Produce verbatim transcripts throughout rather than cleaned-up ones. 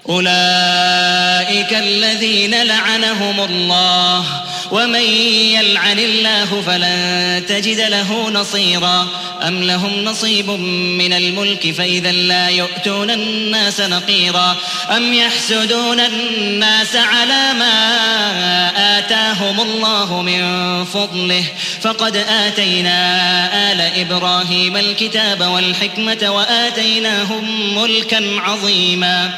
أولئك الذين لعنهم الله ومن يلعن الله فلن تجد له نصيرا أم لهم نصيب من الملك فإذا لا يؤتون الناس نقيرا أم يحسدون الناس على ما آتاهم الله من فضله فقد آتينا آل إبراهيم الكتاب والحكمة وآتيناهم ملكا عظيما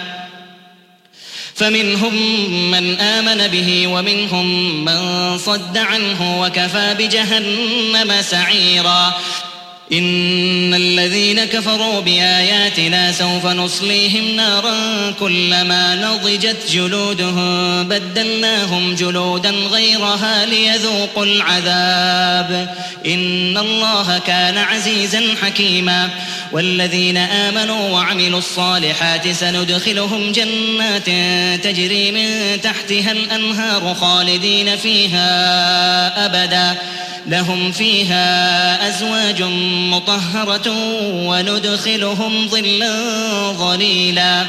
فمنهم من آمن به ومنهم من صد عنه وكفى بجهنم سعيرا إن الذين كفروا بآياتنا سوف نصليهم نارا كلما نضجت جلودهم بدلناهم جلودا غيرها ليذوقوا العذاب إن الله كان عزيزا حكيما والذين آمنوا وعملوا الصالحات سندخلهم جنات تجري من تحتها الأنهار خالدين فيها أبدا لهم فيها أزواج مطهرة وندخلهم ظلا ظليلا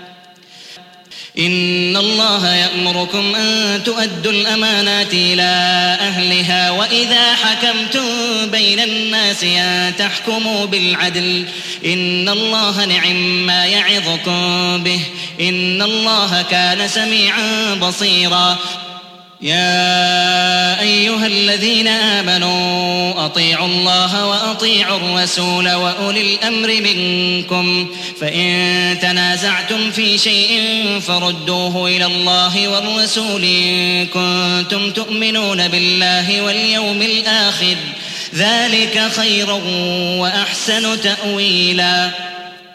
إن الله يأمركم أن تؤدوا الأمانات إلى أهلها وإذا حكمتم بين الناس أن تحكموا بالعدل إن الله نعم ما يعظكم به إن الله كان سميعا بصيرا يا أيها الذين آمنوا أطيعوا الله وأطيعوا الرسول وأولي الأمر منكم فإن تنازعتم في شيء فردوه إلى الله والرسول إن كنتم تؤمنون بالله واليوم الآخر ذلك خير وأحسن تأويلا